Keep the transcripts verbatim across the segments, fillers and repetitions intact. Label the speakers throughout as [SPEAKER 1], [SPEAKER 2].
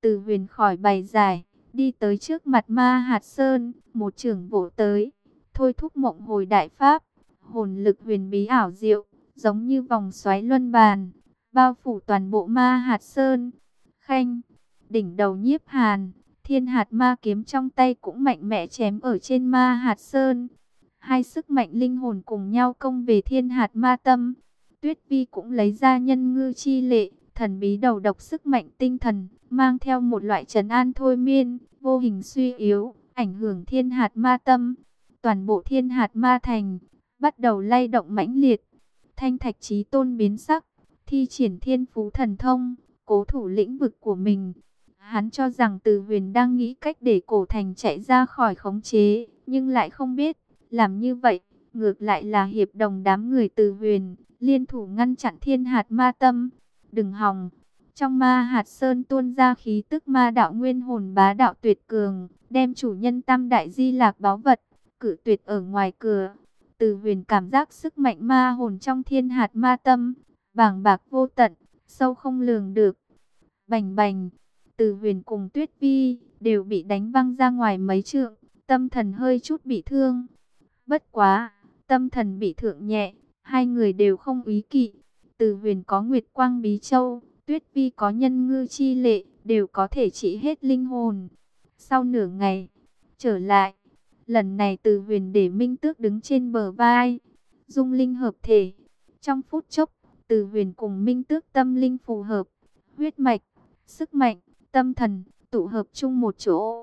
[SPEAKER 1] Từ Huyền khỏi bài giải, đi tới trước mặt Ma Hạt Sơn, một chưởng vỗ tới, thôi thúc mộng hồi đại pháp, hồn lực huyền bí ảo diệu, giống như vòng xoáy luân bàn, bao phủ toàn bộ Ma Hạt Sơn. Khanh, đỉnh đầu Nhiếp Hàn, Thiên Hạt Ma kiếm trong tay cũng mạnh mẽ chém ở trên Ma Hạt Sơn. Hai sức mạnh linh hồn cùng nhau công về Thiên Hạt Ma Tâm. Tuyết Vi cũng lấy ra nhân ngư chi lệ, thần bí đầu độc sức mạnh tinh thần, mang theo một loại trấn an thôi miên, vô hình suy yếu, ảnh hưởng Thiên Hạt Ma Tâm. Toàn bộ Thiên Hạt Ma Thành bắt đầu lay động mãnh liệt. Thanh Thạch Chí Tôn biến sắc, thi triển thiên phú thần thông, cố thủ lĩnh vực của mình. Hắn cho rằng Từ Huyền đang nghĩ cách để cổ thành chạy ra khỏi khống chế, nhưng lại không biết, làm như vậy, ngược lại là hiệp đồng đám người Từ Huyền, liên thủ ngăn chặn Thiên Hạt Ma Tâm. Đừng hòng! Trong Ma Hạt Sơn tuôn ra khí tức ma đạo nguyên hồn bá đạo tuyệt cường, đem chủ nhân Tam Đại Di Lạc báu vật, cử tuyệt ở ngoài cửa. Từ Huyền cảm giác sức mạnh ma hồn trong Thiên Hạt Ma Tâm, bàng bạc vô tận, sâu không lường được. Bành bành! Từ Huyền cùng Tuyết Vi đều bị đánh văng ra ngoài mấy trượng, tâm thần hơi chút bị thương. Bất quá, tâm thần bị thương nhẹ, hai người đều không úy kỵ. Từ Huyền có Nguyệt Quang Bí Châu, Tuyết Vi có nhân ngư chi lệ, đều có thể trị hết linh hồn. Sau nửa ngày, trở lại, lần này Từ Huyền để Minh Tước đứng trên bờ vai, dung linh hợp thể. Trong phút chốc, Từ Huyền cùng Minh Tước tâm linh phù hợp, huyết mạch, sức mạnh, tâm thần, tụ hợp chung một chỗ.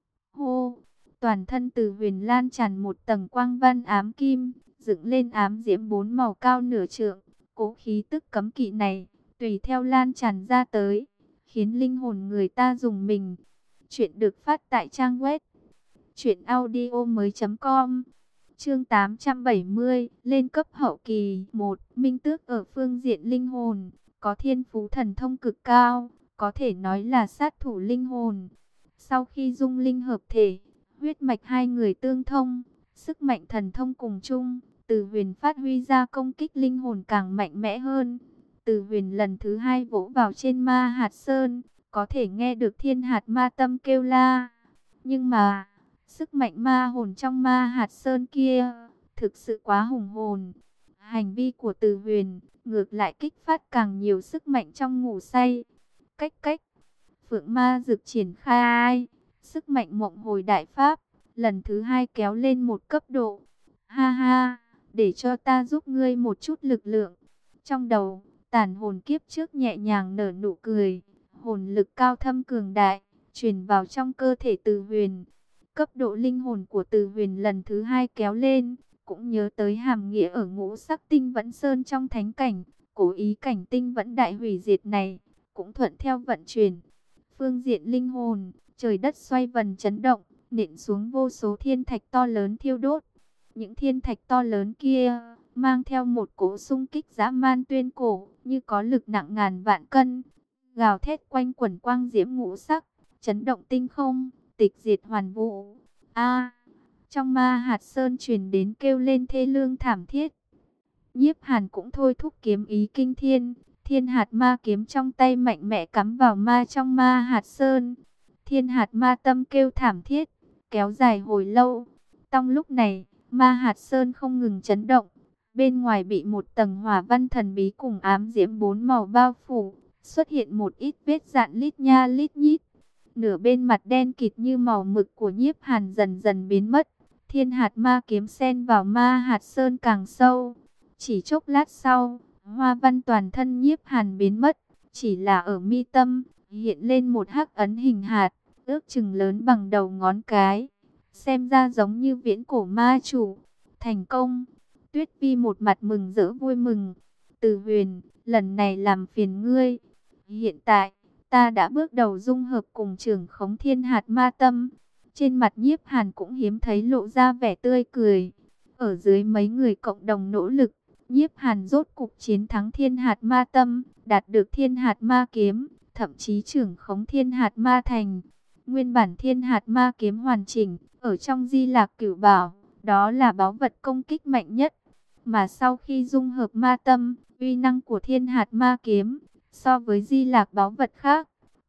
[SPEAKER 1] Hô! Toàn thân Từ Huyền lan tràn một tầng quang văn ám kim, dựng lên ám diễm bốn màu cao nửa trượng. Cố khí tức cấm kỵ này, tùy theo lan tràn ra tới, khiến linh hồn người ta rùng mình. Chuyện được phát tại trang web truyện audio mới chấm com. Chương tám trăm bảy mươi, lên cấp hậu kỳ. Một, Minh Tước ở phương diện linh hồn, có thiên phú thần thông cực cao, có thể nói là sát thủ linh hồn. Sau khi dung linh hợp thể, huyết mạch hai người tương thông, sức mạnh thần thông cùng chung, Từ Huyền phát huy ra công kích linh hồn càng mạnh mẽ hơn. Từ Huyền lần thứ hai vỗ vào trên Ma Hạt Sơn, có thể nghe được Thiên Hạt Ma Tâm kêu la. Nhưng mà, sức mạnh ma hồn trong Ma Hạt Sơn kia, thực sự quá hùng hồn. Hành vi của Từ Huyền, ngược lại kích phát càng nhiều sức mạnh trong ngủ say. Cách cách, Phượng Ma Dực triển khai, sức mạnh mộng hồi đại pháp, lần thứ hai kéo lên một cấp độ. Ha ha, để cho ta giúp ngươi một chút lực lượng. Trong đầu, tàn hồn kiếp trước nhẹ nhàng nở nụ cười, hồn lực cao thâm cường đại, truyền vào trong cơ thể Từ Huyền. Cấp độ linh hồn của Từ Huyền lần thứ hai kéo lên, cũng nhớ tới hàm nghĩa ở ngũ sắc tinh vẫn sơn trong thánh cảnh, cố ý cảnh tinh vẫn đại hủy diệt này, cũng thuận theo vận chuyển. Phương diện linh hồn, trời đất xoay vần chấn động, nện xuống vô số thiên thạch to lớn thiêu đốt. Những thiên thạch to lớn kia, mang theo một cỗ xung kích dã man tuyên cổ, như có lực nặng ngàn vạn cân, gào thét quanh quẩn quang diễm ngũ sắc, chấn động tinh không, tịch diệt hoàn vũ. A, trong Ma Hạt Sơn truyền đến kêu lên thê lương thảm thiết. Nhiếp Hàn cũng thôi thúc kiếm ý kinh thiên, Thiên Hạt Ma kiếm trong tay mạnh mẽ cắm vào ma trong Ma Hạt Sơn. Thiên Hạt Ma Tâm kêu thảm thiết, kéo dài hồi lâu. Trong lúc này, Ma Hạt Sơn không ngừng chấn động, bên ngoài bị một tầng hỏa văn thần bí cùng ám diễm bốn màu bao phủ, xuất hiện một ít vết dạn lít nha lít nhít. Nửa bên mặt đen kịt như màu mực của Nhiếp Hàn dần dần biến mất. Thiên Hạt Ma kiếm xen vào Ma Hạt Sơn càng sâu. Chỉ chốc lát sau, hoa văn toàn thân Nhiếp Hàn biến mất, chỉ là ở mi tâm hiện lên một hắc ấn hình hạt, ước chừng lớn bằng đầu ngón cái, xem ra giống như viễn cổ ma chủ. Thành công! Tuyết Vi một mặt mừng rỡ vui mừng. Từ Huyền, lần này làm phiền ngươi. Hiện tại, ta đã bước đầu dung hợp cùng trưởng khống Thiên Hạt Ma Tâm. Trên mặt Nhiếp Hàn cũng hiếm thấy lộ ra vẻ tươi cười. Ở dưới mấy người cộng đồng nỗ lực, Nhiếp Hàn rốt cục chiến thắng Thiên Hạt Ma Tâm, đạt được Thiên Hạt Ma Kiếm, thậm chí trưởng khống Thiên Hạt Ma Thành. Nguyên bản Thiên Hạt Ma Kiếm hoàn chỉnh, ở trong Di Lạc Cửu Bảo, đó là báu vật công kích mạnh nhất. Mà sau khi dung hợp Ma Tâm, uy năng của Thiên Hạt Ma Kiếm, so với Di Lạc báu vật khác,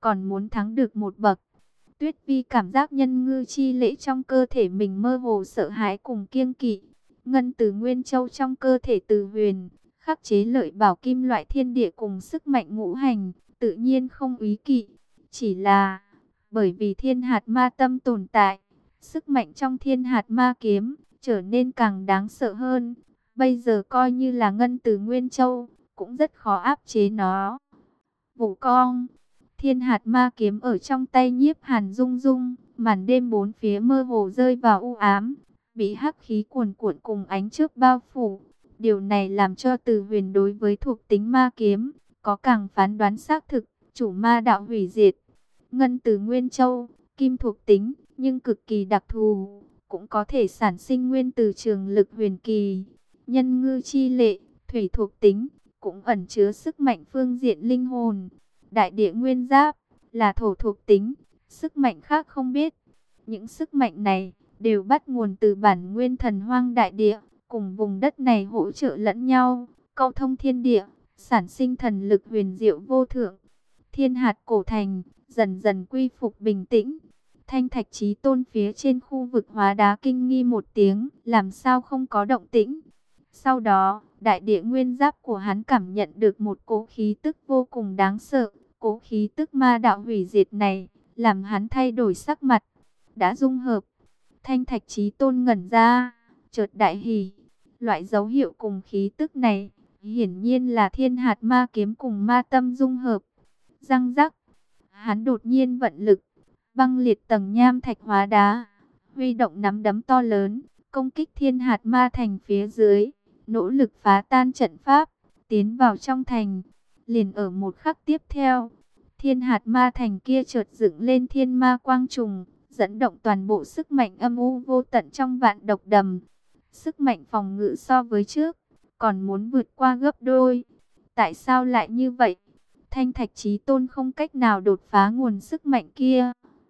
[SPEAKER 1] còn muốn thắng được một bậc. Tuyết Vi cảm giác nhân ngư chi lễ trong cơ thể mình mơ hồ sợ hãi cùng kiêng kỵ. Ngân Từ Nguyên Châu trong cơ thể Từ Huyền, khắc chế lợi bảo kim loại thiên địa cùng sức mạnh ngũ hành, tự nhiên không úy kỵ. Chỉ là bởi vì thiên hạt ma tâm tồn tại, sức mạnh trong thiên hạt ma kiếm trở nên càng đáng sợ hơn. Bây giờ coi như là Ngân Từ Nguyên Châu, cũng rất khó áp chế nó. Vũ Cong, thiên hạt ma kiếm ở trong tay Nhiếp Hàn rung rung, màn đêm bốn phía mơ hồ rơi vào u ám, bị hắc khí cuồn cuộn cùng ánh trước bao phủ. Điều này làm cho Từ Huyền đối với thuộc tính ma kiếm có càng phán đoán xác thực, chủ ma đạo hủy diệt. Ngân Từ Nguyên Châu, kim thuộc tính, nhưng cực kỳ đặc thù, cũng có thể sản sinh nguyên từ trường lực huyền kỳ. Nhân ngư chi lệ, thủy thuộc tính, cũng ẩn chứa sức mạnh phương diện linh hồn. Đại địa nguyên giáp là thổ thuộc tính, sức mạnh khác không biết. Những sức mạnh này đều bắt nguồn từ bản nguyên thần hoang đại địa, cùng vùng đất này hỗ trợ lẫn nhau, câu thông thiên địa, sản sinh thần lực huyền diệu vô thượng. Thiên hạt cổ thành dần dần quy phục bình tĩnh. Thanh Thạch Chí Tôn phía trên khu vực hóa đá kinh nghi một tiếng, làm sao không có động tĩnh. Sau đó, đại địa nguyên giáp của hắn cảm nhận được một cỗ khí tức vô cùng đáng sợ. Cỗ khí tức ma đạo hủy diệt này, làm hắn thay đổi sắc mặt. Đã dung hợp. Thanh Thạch Chí Tôn ngẩn ra, chợt đại hỉ. Loại dấu hiệu cùng khí tức này, hiển nhiên là thiên hạt ma kiếm cùng ma tâm dung hợp. Răng rắc, hắn đột nhiên vận lực, băng liệt tầng nham thạch hóa đá, huy động nắm đấm to lớn, công kích thiên hạt ma thành phía dưới, nỗ lực phá tan trận pháp, tiến vào trong thành. Liền ở một khắc tiếp theo, thiên hạt ma thành kia chợt dựng lên thiên ma quang trùng, dẫn động toàn bộ sức mạnh âm u vô tận trong vạn độc đầm. Sức mạnh phòng ngự so với trước, còn muốn vượt qua gấp đôi. Tại sao lại như vậy? Thanh Thạch Chí Tôn không cách nào đột phá nguồn sức mạnh kia.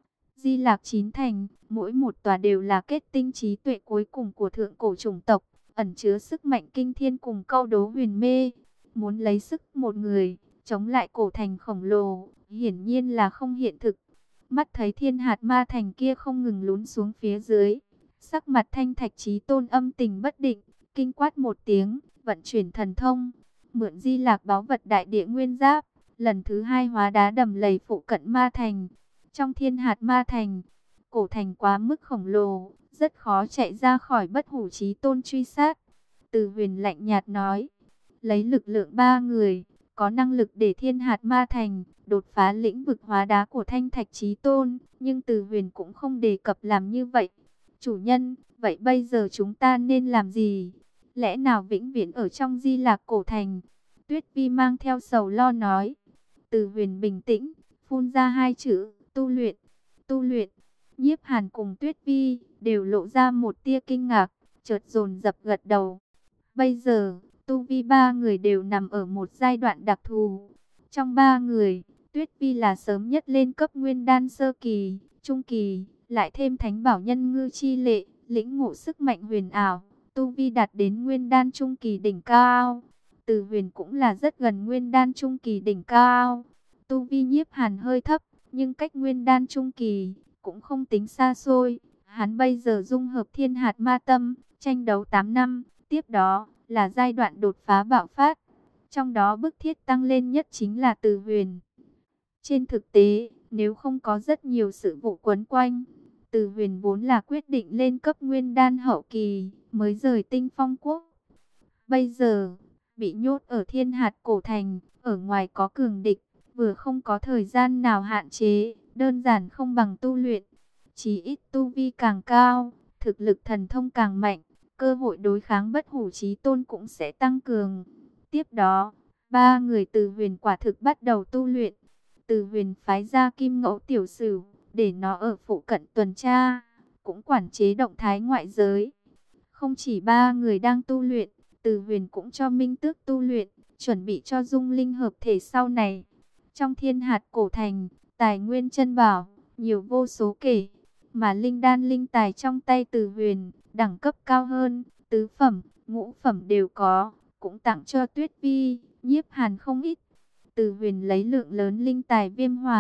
[SPEAKER 1] Di Lạc Chín Thành, mỗi một tòa đều là kết tinh trí tuệ cuối cùng của thượng cổ chủng tộc, ẩn chứa sức mạnh kinh thiên cùng câu đố huyền mê. Muốn lấy sức một người, chống lại cổ thành khổng lồ, hiển nhiên là không hiện thực. Mắt thấy thiên hạt ma thành kia không ngừng lún xuống phía dưới, sắc mặt Thanh Thạch Chí Tôn âm tình bất định, kinh quát một tiếng, vận chuyển thần thông, mượn Di Lạc báu vật đại địa nguyên giáp, lần thứ hai hóa đá đầm lầy phụ cận ma thành. Trong thiên hạt ma thành, cổ thành quá mức khổng lồ, rất khó chạy ra khỏi Bất Hủ Chí Tôn truy sát. Từ Huyền lạnh nhạt nói, lấy lực lượng ba người, có năng lực để thiên hạt ma thành đột phá lĩnh vực hóa đá của Thanh Thạch Chí Tôn, nhưng Từ Huyền cũng không đề cập làm như vậy. Chủ nhân, vậy bây giờ chúng ta nên làm gì? Lẽ nào vĩnh viễn ở trong Di Lạc cổ thành? Tuyết Vi mang theo sầu lo nói. Từ Huyền bình tĩnh, phun ra hai chữ, tu luyện, tu luyện. Nhiếp Hàn cùng Tuyết Vi đều lộ ra một tia kinh ngạc, chợt dồn dập gật đầu. Bây giờ, tu vi ba người đều nằm ở một giai đoạn đặc thù. Trong ba người, Tuyết Vi là sớm nhất lên cấp nguyên đan sơ kỳ, trung kỳ, lại thêm thánh bảo nhân ngư chi lệ, lĩnh ngộ sức mạnh huyền ảo, tu vi đạt đến nguyên đan trung kỳ đỉnh cao. Từ Huyền cũng là rất gần nguyên đan trung kỳ đỉnh cao. Tu vi Nhiếp Hàn hơi thấp, nhưng cách nguyên đan trung kỳ cũng không tính xa xôi. Hắn bây giờ dung hợp thiên hạt ma tâm, tranh đấu tám năm, tiếp đó là giai đoạn đột phá bạo phát. Trong đó bức thiết tăng lên nhất chính là Từ Huyền. Trên thực tế, nếu không có rất nhiều sự vụ quấn quanh, Từ Huyền vốn là quyết định lên cấp nguyên đan hậu kỳ, mới rời Tinh Phong Quốc. Bây giờ, bị nhốt ở thiên hạt cổ thành, ở ngoài có cường địch, vừa không có thời gian nào hạn chế, đơn giản không bằng tu luyện. Chỉ ít tu vi càng cao, thực lực thần thông càng mạnh, cơ hội đối kháng Bất Hủ Chí Tôn cũng sẽ tăng cường. Tiếp đó, ba người Từ Huyền quả thực bắt đầu tu luyện. Từ Huyền phái ra Kim Ngẫu Tiểu Sửu, để nó ở phụ cận tuần tra, cũng quản chế động thái ngoại giới. Không chỉ ba người đang tu luyện, Từ Huyền cũng cho Minh Tước tu luyện, chuẩn bị cho dung linh hợp thể sau này. Trong thiên hạt cổ thành, tài nguyên chân bảo, nhiều vô số kể. Mà linh đan linh tài trong tay Từ Huyền, đẳng cấp cao hơn, tứ phẩm, ngũ phẩm đều có, cũng tặng cho Tuyết Vi, Nhiếp Hàn không ít. Từ Huyền lấy lượng lớn linh tài viêm hỏa,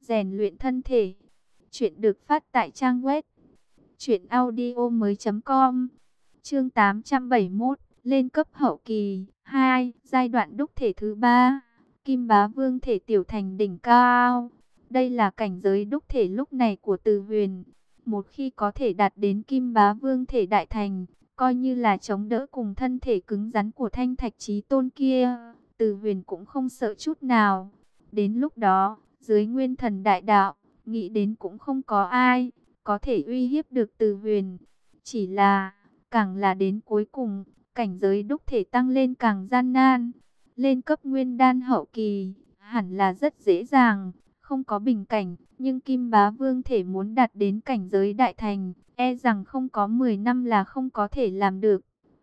[SPEAKER 1] rèn luyện thân thể. Chuyện được phát tại trang web truyện audio mới chấm com. Chương tám trăm bảy mươi mốt, lên cấp hậu kỳ hai, giai đoạn đúc thể thứ ba. Kim Bá Vương thể tiểu thành đỉnh cao. Đây là cảnh giới đúc thể lúc này của Từ Huyền. Một khi có thể đạt đến Kim Bá Vương thể đại thành, coi như là chống đỡ cùng thân thể cứng rắn của Thanh Thạch Chí Tôn kia, Từ Huyền cũng không sợ chút nào. Đến lúc đó, dưới Nguyên Thần đại đạo, nghĩ đến cũng không có ai có thể uy hiếp được Từ Huyền. Chỉ là, càng là đến cuối cùng, cảnh giới đúc thể tăng lên càng gian nan. Lên cấp nguyên đan hậu kỳ, hẳn là rất dễ dàng, không có bình cảnh, nhưng Kim Bá Vương thể muốn đạt đến cảnh giới đại thành, e rằng không có mười năm là không có thể làm được.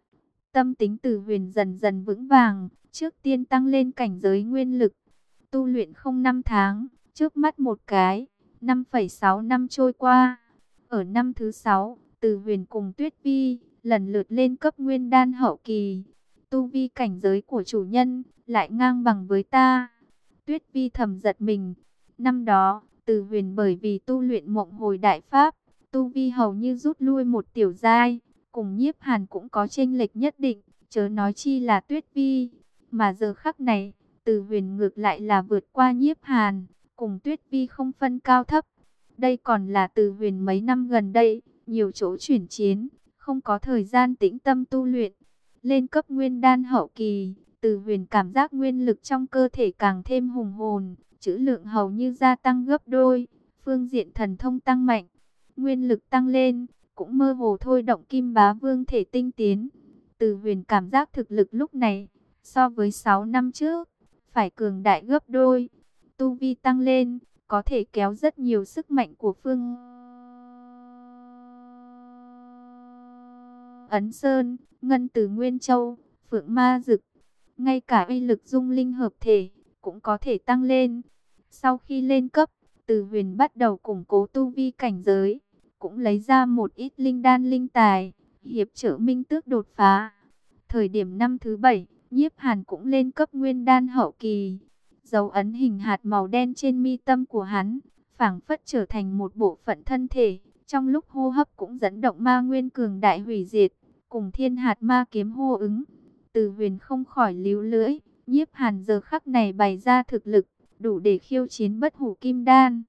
[SPEAKER 1] Tâm tính Từ Huyền dần dần vững vàng, trước tiên tăng lên cảnh giới nguyên lực, tu luyện không năm tháng, trước mắt một cái, năm phẩy sáu năm trôi qua. Ở năm thứ sáu, Từ Huyền cùng Tuyết Vi lần lượt lên cấp nguyên đan hậu kỳ. Tu vi cảnh giới của chủ nhân lại ngang bằng với ta. Tuyết Vi thầm giật mình. Năm đó, Từ Huyền bởi vì tu luyện Mộng Hồi Đại Pháp, tu vi hầu như rút lui một tiểu giai, cùng Nhiếp Hàn cũng có chênh lệch nhất định, chớ nói chi là Tuyết Vi. Mà giờ khắc này, Từ Huyền ngược lại là vượt qua Nhiếp Hàn, cùng Tuyết Vi không phân cao thấp. Đây còn là Từ Huyền mấy năm gần đây, nhiều chỗ chuyển chiến, không có thời gian tĩnh tâm tu luyện. Lên cấp nguyên đan hậu kỳ, Từ Huyền cảm giác nguyên lực trong cơ thể càng thêm hùng hồn, trữ lượng hầu như gia tăng gấp đôi, phương diện thần thông tăng mạnh, nguyên lực tăng lên, cũng mơ hồ thôi động Kim Bá Vương thể tinh tiến. Từ Huyền cảm giác thực lực lúc này, so với sáu năm trước, phải cường đại gấp đôi. Tu vi tăng lên, có thể kéo rất nhiều sức mạnh của Phương Ấn Sơn, Ngân Từ Nguyên Châu, Phượng Ma Dực. Ngay cả uy lực dung linh hợp thể cũng có thể tăng lên. Sau khi lên cấp, Từ Huyền bắt đầu củng cố tu vi cảnh giới, cũng lấy ra một ít linh đan linh tài, hiệp trợ Minh Tước đột phá. Thời điểm năm thứ bảy, Nhiếp Hàn cũng lên cấp nguyên đan hậu kỳ. Dấu ấn hình hạt màu đen trên mi tâm của hắn, phảng phất trở thành một bộ phận thân thể, trong lúc hô hấp cũng dẫn động ma nguyên cường đại hủy diệt, cùng thiên hạt ma kiếm hô ứng. Từ Huyền không khỏi líu lưỡi, Nhiếp Hàn giờ khắc này bày ra thực lực, đủ để khiêu chiến bất hủ kim đan.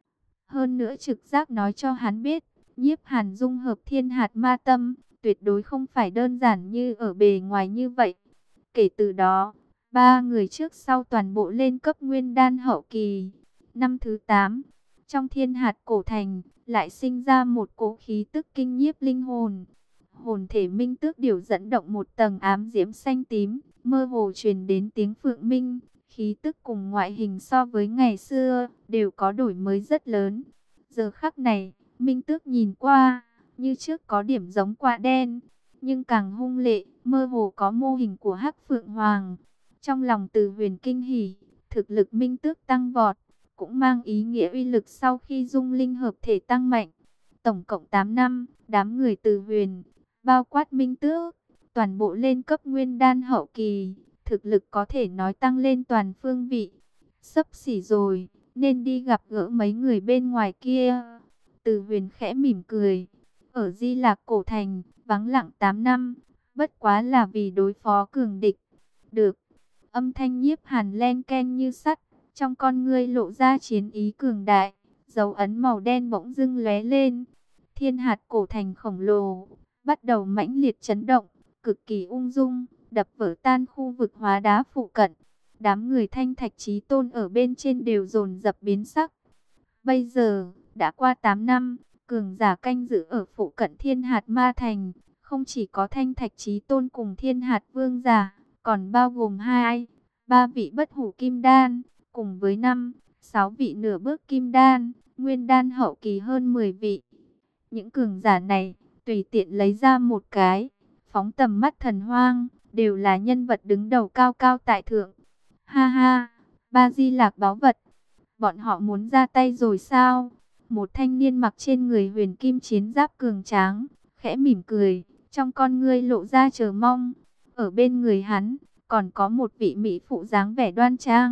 [SPEAKER 1] Hơn nữa trực giác nói cho hắn biết, Nhiếp Hàn dung hợp thiên hạt ma tâm, tuyệt đối không phải đơn giản như ở bề ngoài như vậy. Kể từ đó, ba người trước sau toàn bộ lên cấp nguyên đan hậu kỳ. Năm thứ tám, trong thiên hạt cổ thành, lại sinh ra một cỗ khí tức kinh nhiếp linh hồn. Hồn thể Minh Tước Điểu dẫn động một tầng ám diễm xanh tím, mơ hồ truyền đến tiếng phượng minh. Khí tức cùng ngoại hình so với ngày xưa, đều có đổi mới rất lớn. Giờ khắc này, Minh Tước nhìn qua, như trước có điểm giống quạ đen, nhưng càng hung lệ, mơ hồ có mô hình của Hắc Phượng Hoàng. Trong lòng Từ Huyền kinh hỉ, thực lực Minh Tước tăng vọt, cũng mang ý nghĩa uy lực sau khi dung linh hợp thể tăng mạnh. Tổng cộng tám năm, đám người Từ Huyền, bao quát Minh Tước, toàn bộ lên cấp nguyên đan hậu kỳ, thực lực có thể nói tăng lên toàn phương vị. Sắp xỉ rồi, nên đi gặp gỡ mấy người bên ngoài kia. Từ Huyền khẽ mỉm cười. Ở Di Lạc Cổ Thành, vắng lặng tám năm, bất quá là vì đối phó cường địch. Được. Âm thanh Nhiếp Hàn len ken như sắt, trong con ngươi lộ ra chiến ý cường đại, dấu ấn màu đen bỗng dưng lóe lên. Thiên hạt cổ thành khổng lồ bắt đầu mãnh liệt chấn động, cực kỳ ung dung, đập vỡ tan khu vực hóa đá phụ cận. Đám người Thanh Thạch Chí Tôn ở bên trên đều dồn dập biến sắc. Bây giờ, đã qua tám năm, cường giả canh giữ ở phụ cận Thiên Hạt Ma Thành, không chỉ có Thanh Thạch Chí Tôn cùng Thiên Hạt Vương giả, còn bao gồm hai, ba vị bất hủ kim đan, cùng với năm, sáu vị nửa bước kim đan, nguyên đan hậu kỳ hơn mười vị. Những cường giả này, tùy tiện lấy ra một cái, phóng tầm mắt thần hoang, đều là nhân vật đứng đầu cao cao tại thượng. Ha ha, ba di lạc báu vật, bọn họ muốn ra tay rồi sao? Một thanh niên mặc trên người huyền kim chiến giáp cường tráng, khẽ mỉm cười, trong con ngươi lộ ra chờ mong. Ở bên người hắn, còn có một vị mỹ phụ dáng vẻ đoan trang.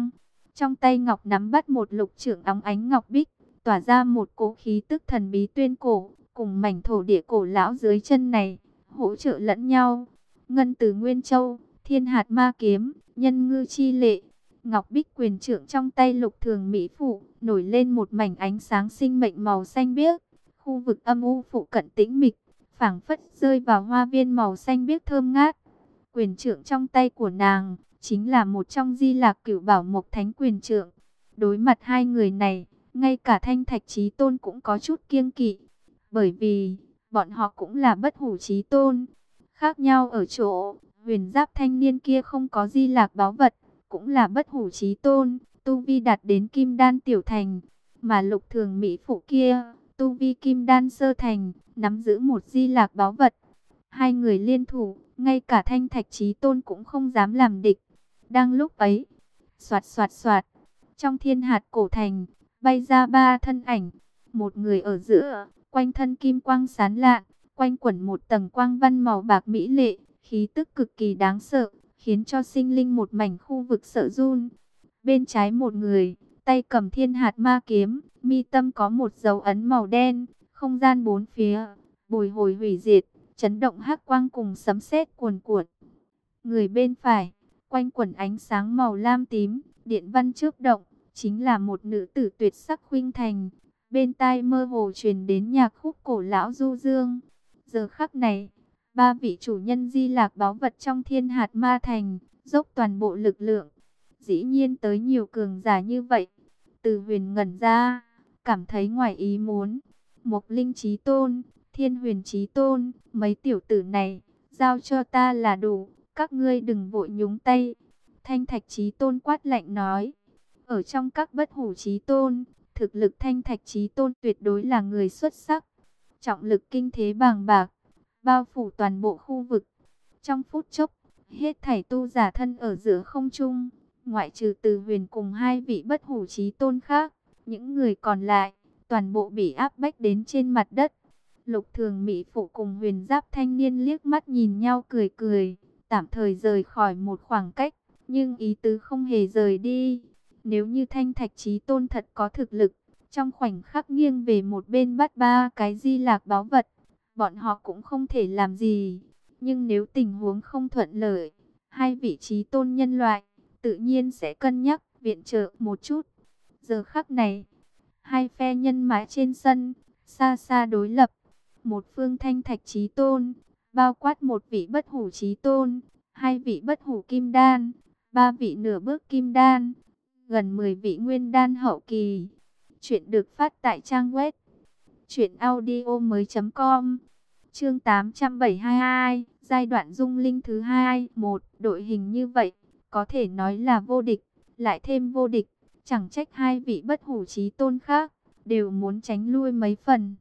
[SPEAKER 1] Trong tay ngọc nắm bắt một lục trưởng óng ánh ngọc bích, tỏa ra một cỗ khí tức thần bí tuyên cổ, cùng mảnh thổ địa cổ lão dưới chân này, hỗ trợ lẫn nhau. Ngân từ Nguyên Châu, thiên hạt ma kiếm, nhân ngư chi lệ. Ngọc bích quyền trượng trong tay lục thường mỹ phụ, nổi lên một mảnh ánh sáng sinh mệnh màu xanh biếc. Khu vực âm u phụ cận tĩnh mịch, phảng phất rơi vào hoa viên màu xanh biếc thơm ngát. Quyền trượng trong tay của nàng, chính là một trong di lạc cửu bảo mộc thánh quyền trượng. Đối mặt hai người này, ngay cả Thanh Thạch Chí Tôn cũng có chút kiêng kỵ. Bởi vì, bọn họ cũng là bất hủ chí tôn. Khác nhau ở chỗ, huyền giáp thanh niên kia không có di lạc báu vật, cũng là bất hủ chí tôn, tu vi đạt đến kim đan tiểu thành. Mà lục thường mỹ phụ kia, tu vi kim đan sơ thành, nắm giữ một di lạc báu vật. Hai người liên thủ, ngay cả Thanh Thạch Chí Tôn cũng không dám làm địch. Đang lúc ấy, soạt soạt soạt, trong thiên hạt cổ thành, bay ra ba thân ảnh. Một người ở giữa, quanh thân kim quang sáng lạng, quanh quẩn một tầng quang văn màu bạc mỹ lệ, khí tức cực kỳ đáng sợ, khiến cho sinh linh một mảnh khu vực sợ run. Bên trái một người, tay cầm thiên hạt ma kiếm, mi tâm có một dấu ấn màu đen, không gian bốn phía, bồi hồi hủy diệt, chấn động hắc quang cùng sấm sét cuồn cuộn. Người bên phải, quanh quẩn ánh sáng màu lam tím, điện văn chớp động, chính là một nữ tử tuyệt sắc khuynh thành. Bên tai mơ hồ truyền đến nhạc khúc cổ lão du dương. Giờ khắc này, ba vị chủ nhân di lạc báu vật trong thiên hạt ma thành, dốc toàn bộ lực lượng. Dĩ nhiên tới nhiều cường giả như vậy. Từ huyền ngẩn ra, cảm thấy ngoài ý muốn. Mộc linh chí tôn, thiên huyền chí tôn, mấy tiểu tử này, giao cho ta là đủ, các ngươi đừng vội nhúng tay. Thanh Thạch Chí Tôn quát lạnh nói, ở trong các bất hủ chí tôn, thực lực Thanh Thạch Chí Tôn tuyệt đối là người xuất sắc. Trọng lực kinh thế bàng bạc, bao phủ toàn bộ khu vực. Trong phút chốc, hết thảy tu giả thân ở giữa không trung, ngoại trừ Từ Huyền cùng hai vị bất hủ chí tôn khác, những người còn lại, toàn bộ bị áp bách đến trên mặt đất. Lục thường mỹ phụ cùng huyền giáp thanh niên liếc mắt nhìn nhau cười cười, tạm thời rời khỏi một khoảng cách, nhưng ý tứ không hề rời đi. Nếu như Thanh Thạch Chí Tôn thật có thực lực, trong khoảnh khắc nghiêng về một bên bắt ba cái di lạc báu vật, bọn họ cũng không thể làm gì. Nhưng nếu tình huống không thuận lợi, hai vị chí tôn nhân loại, tự nhiên sẽ cân nhắc viện trợ một chút. Giờ khắc này, hai phe nhân mã trên sân, xa xa đối lập. Một phương Thanh Thạch Chí Tôn, bao quát một vị bất hủ chí tôn, hai vị bất hủ kim đan, ba vị nửa bước kim đan, gần mười vị nguyên đan hậu kỳ. Chuyện được phát tại trang web truyện audio mới chấm com. Chương tám trăm bảy mươi hai, giai đoạn dung linh thứ hai. Một, đội hình như vậy, có thể nói là vô địch, lại thêm vô địch, chẳng trách hai vị bất hủ chí tôn khác đều muốn tránh lui mấy phần.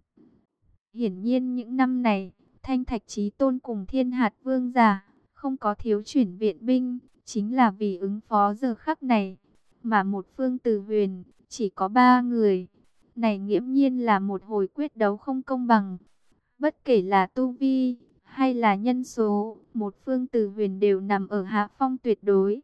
[SPEAKER 1] Hiển nhiên những năm này, Thanh Thạch Chí Tôn cùng Thiên Hạt Vương giả không có thiếu chuyển viện binh, chính là vì ứng phó giờ khắc này. Mà một phương Từ Huyền chỉ có ba người, này nghiễm nhiên là một hồi quyết đấu không công bằng. Bất kể là tu vi hay là nhân số, một phương Từ Huyền đều nằm ở hạ phong tuyệt đối.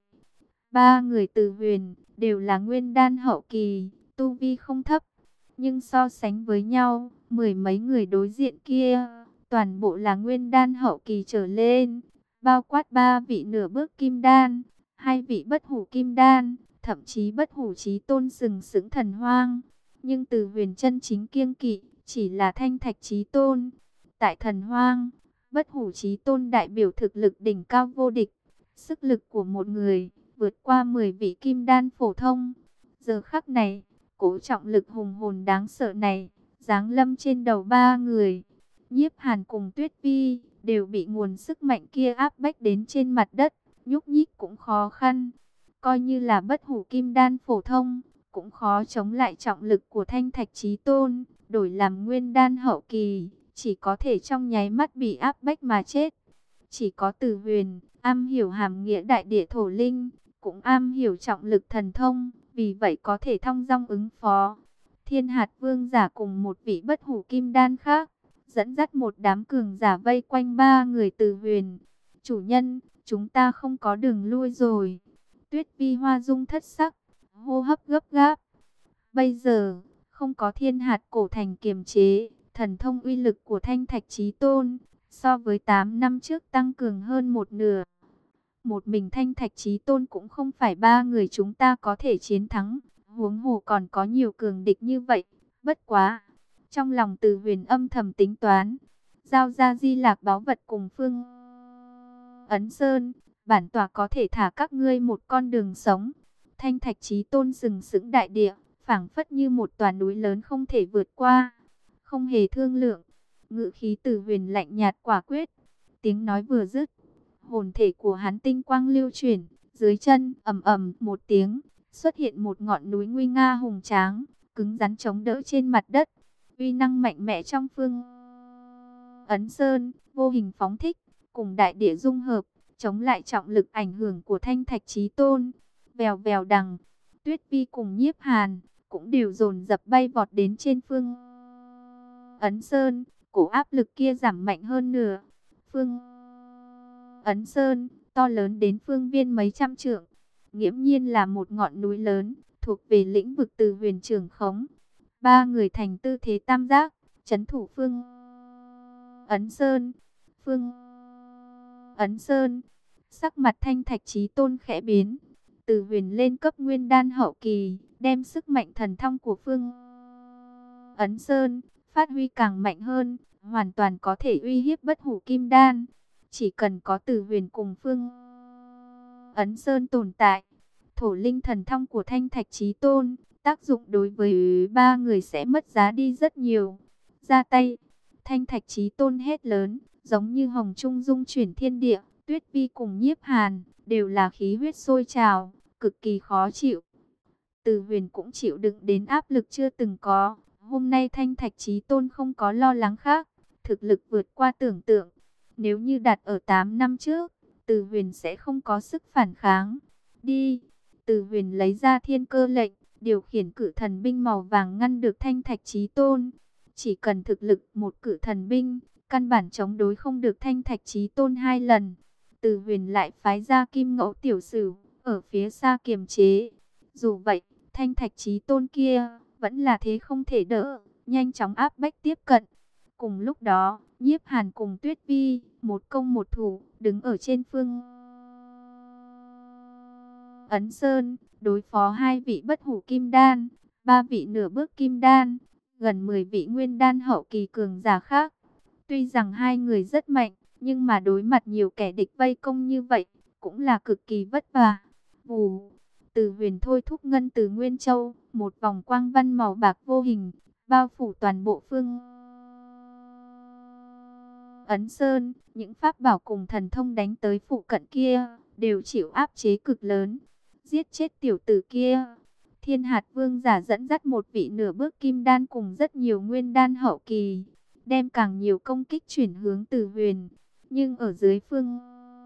[SPEAKER 1] Ba người Từ Huyền đều là nguyên đan hậu kỳ, tu vi không thấp. Nhưng so sánh với nhau, mười mấy người đối diện kia, toàn bộ là nguyên đan hậu kỳ trở lên, bao quát ba vị nửa bước kim đan, hai vị bất hủ kim đan, thậm chí bất hủ chí tôn sừng sững thần hoang. Nhưng Từ Huyền chân chính kiêng kỵ, chỉ là Thanh Thạch Chí Tôn. Tại thần hoang, bất hủ chí tôn đại biểu thực lực đỉnh cao vô địch, sức lực của một người, vượt qua mười vị kim đan phổ thông. Giờ khắc này, cố trọng lực hùng hồn đáng sợ này, giáng lâm trên đầu ba người. Nhiếp Hàn cùng Tuyết Vi, đều bị nguồn sức mạnh kia áp bách đến trên mặt đất, nhúc nhích cũng khó khăn. Coi như là bất hủ kim đan phổ thông, cũng khó chống lại trọng lực của Thanh Thạch Chí Tôn. Đổi làm nguyên đan hậu kỳ, chỉ có thể trong nháy mắt bị áp bách mà chết. Chỉ có Từ Huyền, am hiểu hàm nghĩa đại địa thổ linh, cũng am hiểu trọng lực thần thông, vì vậy có thể thong dong ứng phó. Thiên Hạt Vương giả cùng một vị bất hủ kim đan khác, dẫn dắt một đám cường giả vây quanh ba người Từ Huyền. Chủ nhân, chúng ta không có đường lui rồi. Tuyết Vi hoa dung thất sắc, hô hấp gấp gáp. Bây giờ, không có thiên hạt cổ thành kiềm chế, thần thông uy lực của Thanh Thạch Chí Tôn, so với tám năm trước tăng cường hơn một nửa. Một mình Thanh Thạch Chí Tôn cũng không phải ba người chúng ta có thể chiến thắng, huống hồ còn có nhiều cường địch như vậy. Bất quá, trong lòng Từ Huyền âm thầm tính toán, giao ra Di Lạc báu vật cùng Phương Ấn Sơn, bản tọa có thể thả các ngươi một con đường sống. Thanh Thạch Chí Tôn sừng sững đại địa, phảng phất như một tòa núi lớn không thể vượt qua, không hề thương lượng. Ngữ khí Từ Huyền lạnh nhạt quả quyết. Tiếng nói vừa dứt, hồn thể của hắn tinh quang lưu chuyển, dưới chân ầm ầm một tiếng, xuất hiện một ngọn núi nguy nga hùng tráng, cứng rắn chống đỡ trên mặt đất. Uy năng mạnh mẽ trong Phương Ấn Sơn, vô hình phóng thích, cùng đại địa dung hợp, chống lại trọng lực ảnh hưởng của Thanh Thạch Chí Tôn. Vèo vèo đằng, Tuyết Vi cùng Nhiếp Hàn cũng đều dồn dập bay vọt đến trên Phương Ấn Sơn, cổ áp lực kia giảm mạnh hơn nửa. Phương Ấn Sơn, to lớn đến phương viên mấy trăm trượng, nghiễm nhiên là một ngọn núi lớn, thuộc về lĩnh vực Từ Huyền trưởng khống. Ba người thành tư thế tam giác, trấn thủ Phương Ấn Sơn. Phương Ấn Sơn, sắc mặt Thanh Thạch Chí Tôn khẽ biến. Từ Huyền lên cấp nguyên đan hậu kỳ, đem sức mạnh thần thông của Phương Ấn Sơn phát huy càng mạnh hơn, hoàn toàn có thể uy hiếp bất hủ kim đan. Chỉ cần có Từ Huyền cùng Phương Ấn Sơn tồn tại, thổ linh thần thông của Thanh Thạch Chí Tôn, tác dụng đối với ba người sẽ mất giá đi rất nhiều. Ra tay, Thanh Thạch Chí Tôn hét lớn, giống như hồng trung dung chuyển thiên địa. Tuyết Vi cùng Nhiếp Hàn đều là khí huyết sôi trào, cực kỳ khó chịu. Từ Huyền cũng chịu đựng đến áp lực chưa từng có. Hôm nay Thanh Thạch Chí Tôn không có lo lắng khác, thực lực vượt qua tưởng tượng. Nếu như đặt ở tám năm trước, Từ Huyền sẽ không có sức phản kháng. Đi! Từ Huyền lấy ra thiên cơ lệnh, điều khiển cử thần binh màu vàng ngăn được Thanh Thạch Chí Tôn. Chỉ cần thực lực một cử thần binh, căn bản chống đối không được Thanh Thạch Chí Tôn hai lần. Từ Huyền lại phái ra Kim Ngẫu Tiểu Sửu ở phía xa kiềm chế. Dù vậy, Thanh Thạch Chí Tôn kia vẫn là thế không thể đỡ, nhanh chóng áp bách tiếp cận. Cùng lúc đó, Nhiếp Hàn cùng Tuyết Vi, một công một thủ, đứng ở trên Phương Ấn Sơn, đối phó hai vị bất hủ kim đan, ba vị nửa bước kim đan, gần mười vị nguyên đan hậu kỳ cường giả khác. Tuy rằng hai người rất mạnh, nhưng mà đối mặt nhiều kẻ địch vây công như vậy, cũng là cực kỳ vất vả. Vù, Từ Huyền thôi thúc ngân từ Nguyên Châu, một vòng quang văn màu bạc vô hình, bao phủ toàn bộ Phương Ấn Sơn. Những pháp bảo cùng thần thông đánh tới phụ cận kia, đều chịu áp chế cực lớn. Giết chết tiểu tử kia. Thiên Hạt Vương giả dẫn dắt một vị nửa bước kim đan cùng rất nhiều nguyên đan hậu kỳ, đem càng nhiều công kích chuyển hướng Từ Huyền. Nhưng ở dưới Phương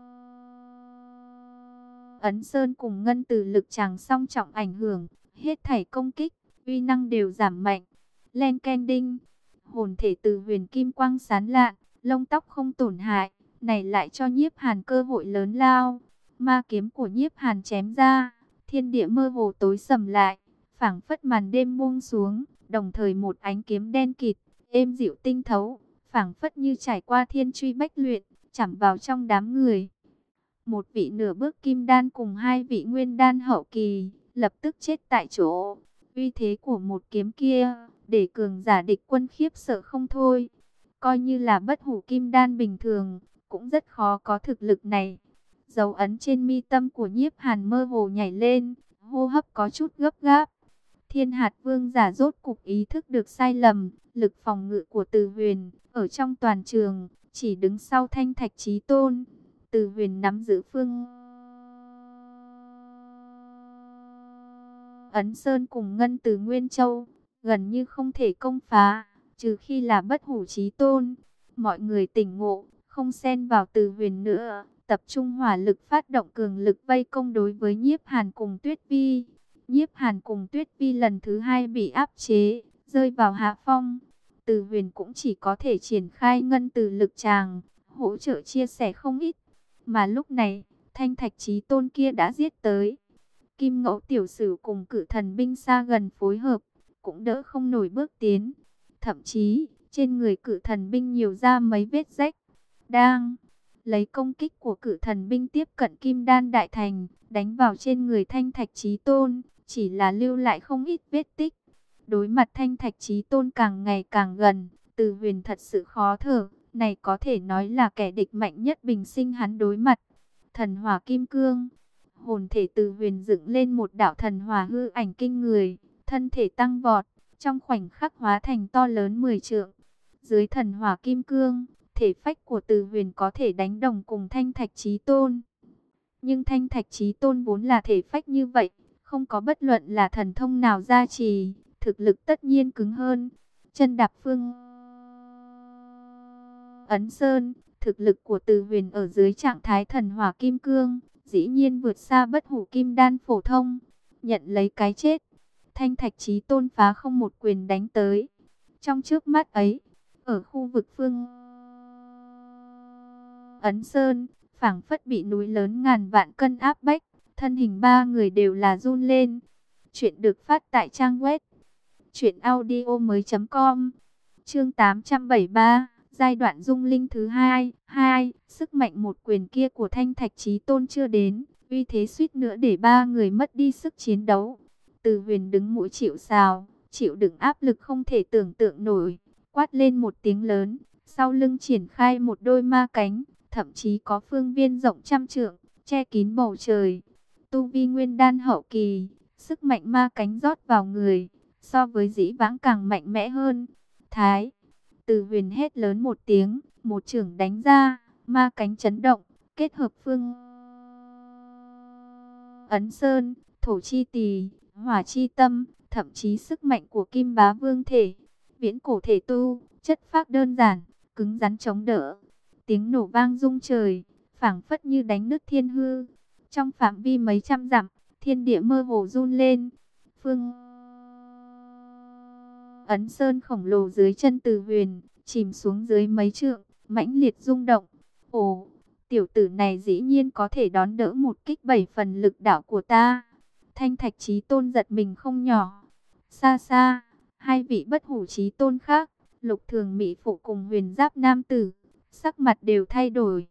[SPEAKER 1] Ấn Sơn cùng ngân từ lực tràng song trọng ảnh hưởng, hết thảy công kích, uy năng đều giảm mạnh. Len ken đinh, hồn thể Từ Huyền kim quang sáng lạn, lông tóc không tổn hại, này lại cho Nhiếp Hàn cơ hội lớn lao. Ma kiếm của Nhiếp Hàn chém ra, thiên địa mơ hồ tối sầm lại, phảng phất màn đêm buông xuống, đồng thời một ánh kiếm đen kịt, êm dịu tinh thấu, phảng phất như trải qua thiên truy bách luyện, chạm vào trong đám người. Một vị nửa bước kim đan cùng hai vị nguyên đan hậu kỳ, lập tức chết tại chỗ. Uy thế của một kiếm kia, để cường giả địch quân khiếp sợ không thôi. Coi như là bất hủ kim đan bình thường, cũng rất khó có thực lực này. Dấu ấn trên mi tâm của Nhiếp Hàn mơ hồ nhảy lên, hô hấp có chút gấp gáp. Thiên Hạt Vương giả rốt cục ý thức được sai lầm, lực phòng ngự của Từ Huyền ở trong toàn trường chỉ đứng sau Thanh Thạch Chí Tôn. Từ Huyền nắm giữ Phương Ấn Sơn cùng ngân từ Nguyên Châu, gần như không thể công phá, trừ khi là bất hủ Chí Tôn. Mọi người tỉnh ngộ, không xen vào Từ Huyền nữa, tập trung hỏa lực phát động cường lực vây công đối với Nhiếp Hàn cùng Tuyết Vi. Nhiếp Hàn cùng Tuyết Vi lần thứ hai bị áp chế, rơi vào hạ phong. Từ Huyền cũng chỉ có thể triển khai ngân từ lực tràng, hỗ trợ chia sẻ không ít. Mà lúc này, Thanh Thạch Chí Tôn kia đã giết tới. Kim Ngẫu Tiểu Sử cùng Cự Thần binh xa gần phối hợp, cũng đỡ không nổi bước tiến. Thậm chí, trên người Cự Thần binh nhiều ra mấy vết rách. Đang lấy công kích của Cự Thần binh tiếp cận Kim Đan Đại Thành, đánh vào trên người Thanh Thạch Chí Tôn, chỉ là lưu lại không ít vết tích. Đối mặt Thanh Thạch Chí Tôn càng ngày càng gần, Từ Huyền thật sự khó thở, này có thể nói là kẻ địch mạnh nhất bình sinh hắn đối mặt. Thần Hỏa Kim Cương, hồn thể Từ Huyền dựng lên một đạo thần hỏa hư ảnh kinh người, thân thể tăng vọt, trong khoảnh khắc hóa thành to lớn mười trượng. Dưới thần hỏa kim cương, thể phách của Từ Huyền có thể đánh đồng cùng Thanh Thạch Chí Tôn. Nhưng Thanh Thạch Chí Tôn vốn là thể phách như vậy, không có bất luận là thần thông nào gia trì, thực lực tất nhiên cứng hơn. Chân đạp phương Ấn Sơn, thực lực của Từ Huyền ở dưới trạng thái thần hỏa kim cương, dĩ nhiên vượt xa bất hủ kim đan phổ thông. Nhận lấy cái chết, Thanh Thạch Chí Tôn phá không một quyền đánh tới. Trong trước mắt ấy, ở khu vực phương Ấn Sơn, phảng phất bị núi lớn ngàn vạn cân áp bách, thân hình ba người đều là run lên. Chuyện được phát tại trang web truyện audio mới chấm com. Chương tám trăm bảy mươi ba, giai đoạn dung linh thứ hai. hai. Sức mạnh một quyền kia của Thanh Thạch Chí Tôn chưa đến, uy thế suýt nữa để ba người mất đi sức chiến đấu. Từ Huyền đứng mũi chịu sào, chịu đựng áp lực không thể tưởng tượng nổi, quát lên một tiếng lớn, sau lưng triển khai một đôi ma cánh, thậm chí có phương viên rộng trăm trượng, che kín bầu trời. Tu vi nguyên đan hậu kỳ, sức mạnh ma cánh rót vào người, so với dĩ vãng càng mạnh mẽ hơn. Thái, Từ Huyền hét lớn một tiếng, một chưởng đánh ra, ma cánh chấn động, kết hợp phương Ấn Sơn, thổ chi tỳ, hỏa chi tâm, thậm chí sức mạnh của Kim Bá Vương thể, viễn cổ thể tu, chất phác đơn giản, cứng rắn chống đỡ. Tiếng nổ vang rung trời, phảng phất như đánh nứt thiên hư. Trong phạm vi mấy trăm dặm, thiên địa mơ hồ run lên. Phương Ấn Sơn khổng lồ dưới chân Từ Huyền, chìm xuống dưới mấy trượng, mãnh liệt rung động. Ồ, tiểu tử này dĩ nhiên có thể đón đỡ một kích bảy phần lực đạo của ta. Thanh Thạch Chí Tôn giật mình không nhỏ. Xa xa, hai vị bất hủ chí tôn khác, Lục Thường Mỹ Phụ cùng Huyền Giáp Nam Tử, sắc mặt đều thay đổi.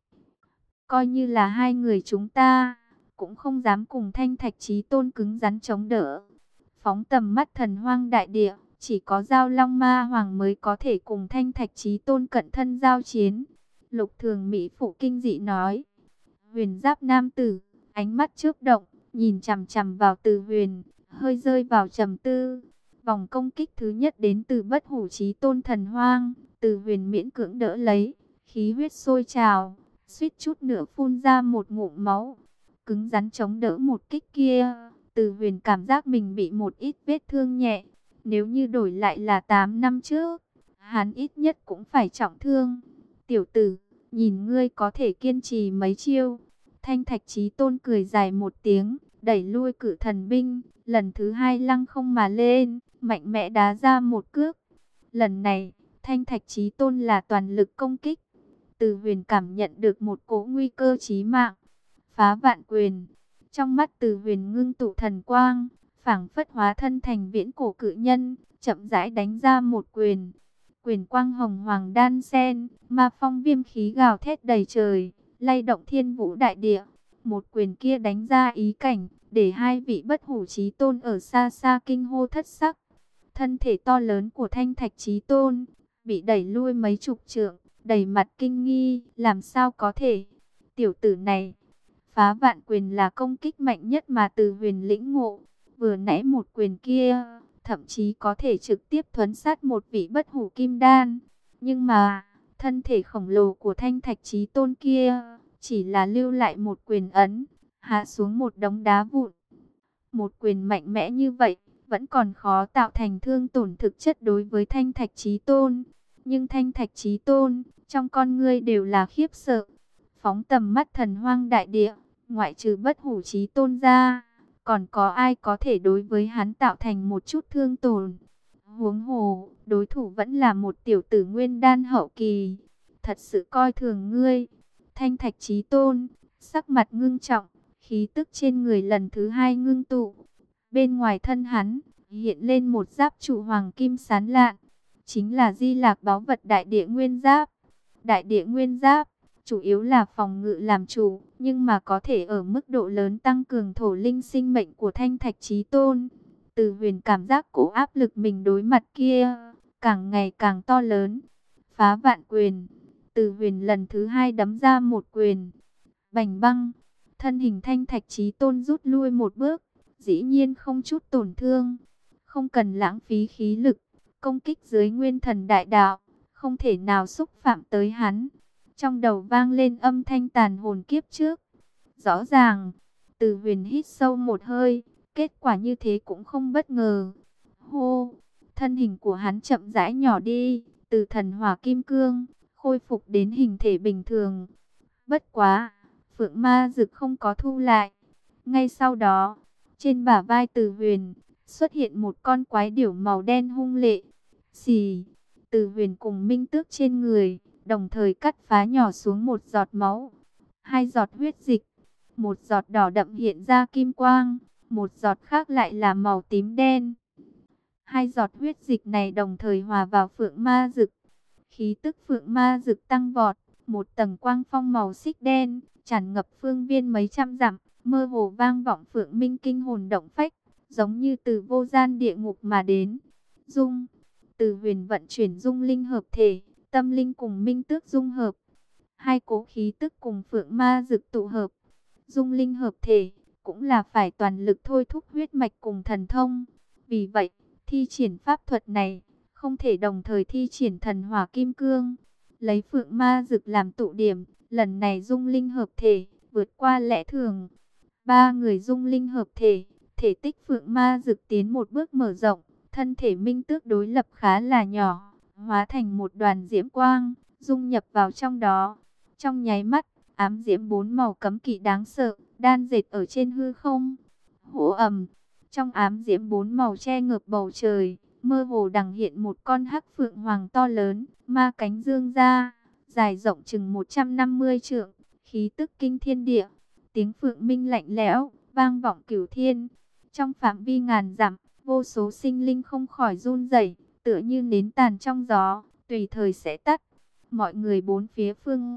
[SPEAKER 1] Coi như là hai người chúng ta, cũng không dám cùng Thanh Thạch Chí Tôn cứng rắn chống đỡ. Phóng tầm mắt thần hoang đại địa, chỉ có Giao Long Ma Hoàng mới có thể cùng Thanh Thạch Chí Tôn cận thân giao chiến. Lục Thường Mỹ Phụ kinh dị nói. Huyền Giáp Nam Tử, ánh mắt chớp động, nhìn chằm chằm vào Từ Huyền, hơi rơi vào trầm tư. Vòng công kích thứ nhất đến từ bất hủ chí tôn thần hoang, Từ Huyền miễn cưỡng đỡ lấy, khí huyết sôi trào, suýt chút nữa phun ra một ngụm máu. Cứng rắn chống đỡ một kích kia, Từ Huyền cảm giác mình bị một ít vết thương nhẹ. Nếu như đổi lại là tám năm trước, hắn ít nhất cũng phải trọng thương. Tiểu tử, nhìn ngươi có thể kiên trì mấy chiêu. Thanh Thạch Chí Tôn cười dài một tiếng, đẩy lui Cự Thần binh, lần thứ hai lăng không mà lên, mạnh mẽ đá ra một cước. Lần này, Thanh Thạch Chí Tôn là toàn lực công kích. Từ Huyền cảm nhận được một cỗ nguy cơ chí mạng. Phá vạn quyền. Trong mắt Từ Huyền ngưng tụ thần quang, phảng phất hóa thân thành viễn cổ cự nhân, chậm rãi đánh ra một quyền. Quyền quang hồng hoàng đan sen, ma phong viêm khí gào thét đầy trời, lay động thiên vũ đại địa. Một quyền kia đánh ra ý cảnh, để hai vị bất hủ chí tôn ở xa xa kinh hô thất sắc. Thân thể to lớn của Thanh Thạch Chí Tôn bị đẩy lui mấy chục trượng, đầy mặt kinh nghi, làm sao có thể? Tiểu tử này, phá vạn quyền là công kích mạnh nhất mà Từ Huyền lĩnh ngộ. Vừa nãy một quyền kia, thậm chí có thể trực tiếp thuấn sát một vị bất hủ kim đan. Nhưng mà, thân thể khổng lồ của Thanh Thạch Chí Tôn kia, chỉ là lưu lại một quyền ấn, hạ xuống một đống đá vụn. Một quyền mạnh mẽ như vậy, vẫn còn khó tạo thành thương tổn thực chất đối với Thanh Thạch Chí Tôn. Nhưng Thanh Thạch Chí Tôn, trong con ngươi đều là khiếp sợ. Phóng tầm mắt thần hoang đại địa, ngoại trừ bất hủ chí tôn ra, còn có ai có thể đối với hắn tạo thành một chút thương tổn. Huống hồ, đối thủ vẫn là một tiểu tử nguyên đan hậu kỳ. Thật sự coi thường ngươi. Thanh Thạch Chí Tôn, sắc mặt ngưng trọng, khí tức trên người lần thứ hai ngưng tụ. Bên ngoài thân hắn, hiện lên một giáp trụ hoàng kim sáng lạn, chính là Di Lạc báu vật Đại Địa Nguyên Giáp. Đại Địa Nguyên Giáp, chủ yếu là phòng ngự làm chủ, nhưng mà có thể ở mức độ lớn tăng cường thổ linh sinh mệnh của Thanh Thạch Chí Tôn. Từ Huyền cảm giác cổ áp lực mình đối mặt kia, càng ngày càng to lớn. Phá vạn quyền, Từ Huyền lần thứ hai đấm ra một quyền. Bành băng, thân hình Thanh Thạch Chí Tôn rút lui một bước, dĩ nhiên không chút tổn thương. Không cần lãng phí khí lực, công kích dưới nguyên thần đại đạo, không thể nào xúc phạm tới hắn. Trong đầu vang lên âm thanh tàn hồn kiếp trước. Rõ ràng, Từ Huyền hít sâu một hơi, kết quả như thế cũng không bất ngờ. Hô, thân hình của hắn chậm rãi nhỏ đi, từ thần hỏa kim cương, khôi phục đến hình thể bình thường. Bất quá, Phượng Ma Dực không có thu lại. Ngay sau đó, trên bả vai Từ Huyền, xuất hiện một con quái điểu màu đen hung lệ. Xì, Từ Huyền cùng Minh Tước trên người, đồng thời cắt phá nhỏ xuống một giọt máu. Hai giọt huyết dịch, một giọt đỏ đậm hiện ra kim quang, một giọt khác lại là màu tím đen. Hai giọt huyết dịch này đồng thời hòa vào Phượng Ma Dực. Khí tức Phượng Ma Dực tăng vọt, một tầng quang phong màu xích đen, tràn ngập phương viên mấy trăm dặm, mơ hồ vang vọng Phượng Minh kinh hồn động phách, giống như từ vô gian địa ngục mà đến. Dung, Từ Huyền vận chuyển dung linh hợp thể, tâm linh cùng Minh Tước dung hợp. Hai cố khí tức cùng Phượng Ma Dực tụ hợp. Dung linh hợp thể, cũng là phải toàn lực thôi thúc huyết mạch cùng thần thông. Vì vậy, thi triển pháp thuật này, không thể đồng thời thi triển thần hỏa kim cương. Lấy Phượng Ma Dực làm tụ điểm, lần này dung linh hợp thể, vượt qua lẽ thường. Ba người dung linh hợp thể, thể tích Phượng Ma Dực tiến một bước mở rộng, thân thể Minh Tước đối lập khá là nhỏ, hóa thành một đoàn diễm quang, dung nhập vào trong đó. Trong nháy mắt, ám diễm bốn màu cấm kỵ đáng sợ, đan dệt ở trên hư không. Hổ ầm, trong ám diễm bốn màu che ngợp bầu trời, mơ hồ đằng hiện một con hắc phượng hoàng to lớn, ma cánh dương ra, dài rộng chừng một trăm năm mươi trượng, khí tức kinh thiên địa. Tiếng phượng minh lạnh lẽo, vang vọng cửu thiên. Trong phạm vi ngàn dặm, vô số sinh linh không khỏi run rẩy, tựa như nến tàn trong gió, tùy thời sẽ tắt. Mọi người bốn phía phương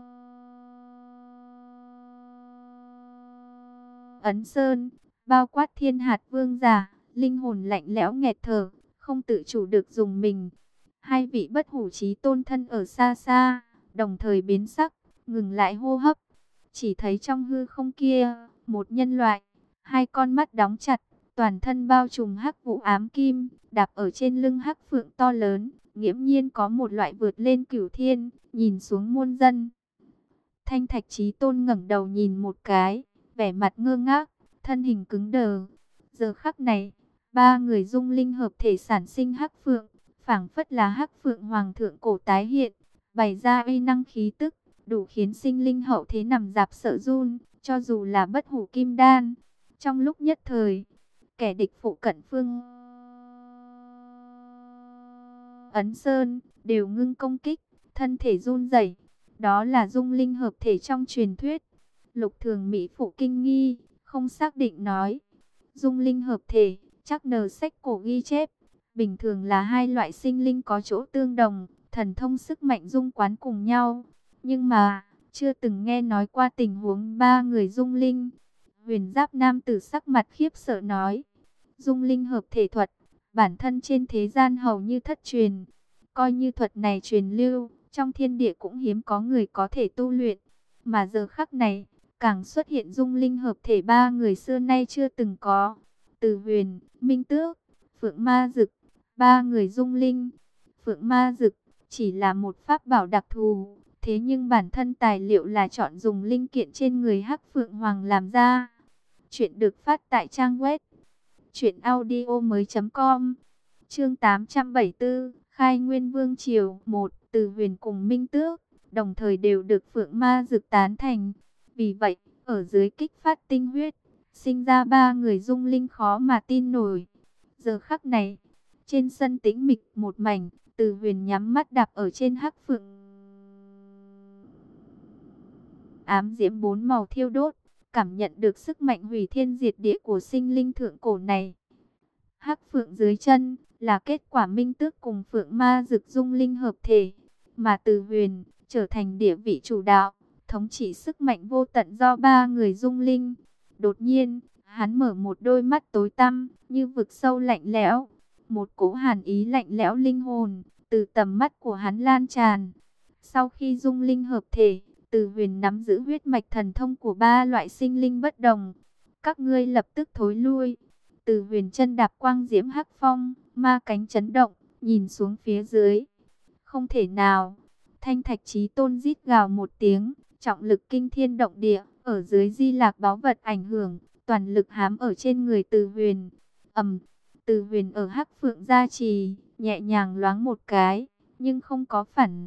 [SPEAKER 1] Ấn Sơn, bao quát thiên hạt vương giả, linh hồn lạnh lẽo nghẹt thở, không tự chủ được dùng mình. Hai vị bất hủ chí tôn thân ở xa xa, đồng thời biến sắc, ngừng lại hô hấp. Chỉ thấy trong hư không kia, một nhân loại, hai con mắt đóng chặt, toàn thân bao trùm hắc vụ ám kim, đạp ở trên lưng hắc phượng to lớn, nghiễm nhiên có một loại vượt lên cửu thiên, nhìn xuống muôn dân. Thanh Thạch Chí Tôn ngẩng đầu nhìn một cái, vẻ mặt ngơ ngác, thân hình cứng đờ. Giờ khắc này, ba người dung linh hợp thể sản sinh hắc phượng, phảng phất là hắc phượng hoàng thượng cổ tái hiện, bày ra uy năng khí tức, đủ khiến sinh linh hậu thế nằm dạp sợ run, cho dù là bất hủ kim đan. Trong lúc nhất thời, kẻ địch phụ cận phương Ấn Sơn đều ngưng công kích, thân thể run rẩy. Đó là dung linh hợp thể trong truyền thuyết. Lục Thường Mỹ phụ kinh nghi, không xác định nói. Dung linh hợp thể, chắc nờ sách cổ ghi chép. Bình thường là hai loại sinh linh có chỗ tương đồng, thần thông sức mạnh dung quán cùng nhau. Nhưng mà, chưa từng nghe nói qua tình huống ba người dung linh. Huyền Giáp nam tử sắc mặt khiếp sợ nói. Dung linh hợp thể thuật, bản thân trên thế gian hầu như thất truyền. Coi như thuật này truyền lưu, trong thiên địa cũng hiếm có người có thể tu luyện. Mà giờ khắc này, càng xuất hiện dung linh hợp thể ba người xưa nay chưa từng có. Từ Huyền, Minh Tước, Phượng Ma Dực, ba người dung linh. Phượng Ma Dực chỉ là một pháp bảo đặc thù, thế nhưng bản thân tài liệu là chọn dùng linh kiện trên người hắc Phượng Hoàng làm ra. Chuyện được phát tại trang web truyện audio mới chấm com. Chương tám trăm bảy mươi tư, Khai Nguyên Vương Triều một. Từ Huyền cùng Minh Tước đồng thời đều được Phượng Ma Dực tán thành. Vì vậy, ở dưới kích phát tinh huyết, sinh ra ba người dung linh khó mà tin nổi. Giờ khắc này, trên sân tĩnh mịch một mảnh, Từ Huyền nhắm mắt đạp ở trên hắc phượng. Ám diễm bốn màu thiêu đốt, cảm nhận được sức mạnh hủy thiên diệt địa của sinh linh thượng cổ này. Hắc phượng dưới chân là kết quả minh tước cùng phượng ma dực dung linh hợp thể, mà Từ Huyền trở thành địa vị chủ đạo, thống trị sức mạnh vô tận do ba người dung linh. Đột nhiên, hắn mở một đôi mắt tối tăm như vực sâu lạnh lẽo, một cỗ hàn ý lạnh lẽo linh hồn từ tầm mắt của hắn lan tràn. Sau khi dung linh hợp thể, Từ Huyền nắm giữ huyết mạch thần thông của ba loại sinh linh bất đồng. Các ngươi lập tức thối lui. Từ Huyền chân đạp quang diễm hắc phong, ma cánh chấn động, nhìn xuống phía dưới. Không thể nào. Thanh Thạch Chí Tôn rít gào một tiếng, trọng lực kinh thiên động địa, ở dưới Di Lạc báu vật ảnh hưởng, toàn lực hám ở trên người Từ Huyền. Ầm, Từ Huyền ở hắc phượng gia trì, nhẹ nhàng loáng một cái, nhưng không có phản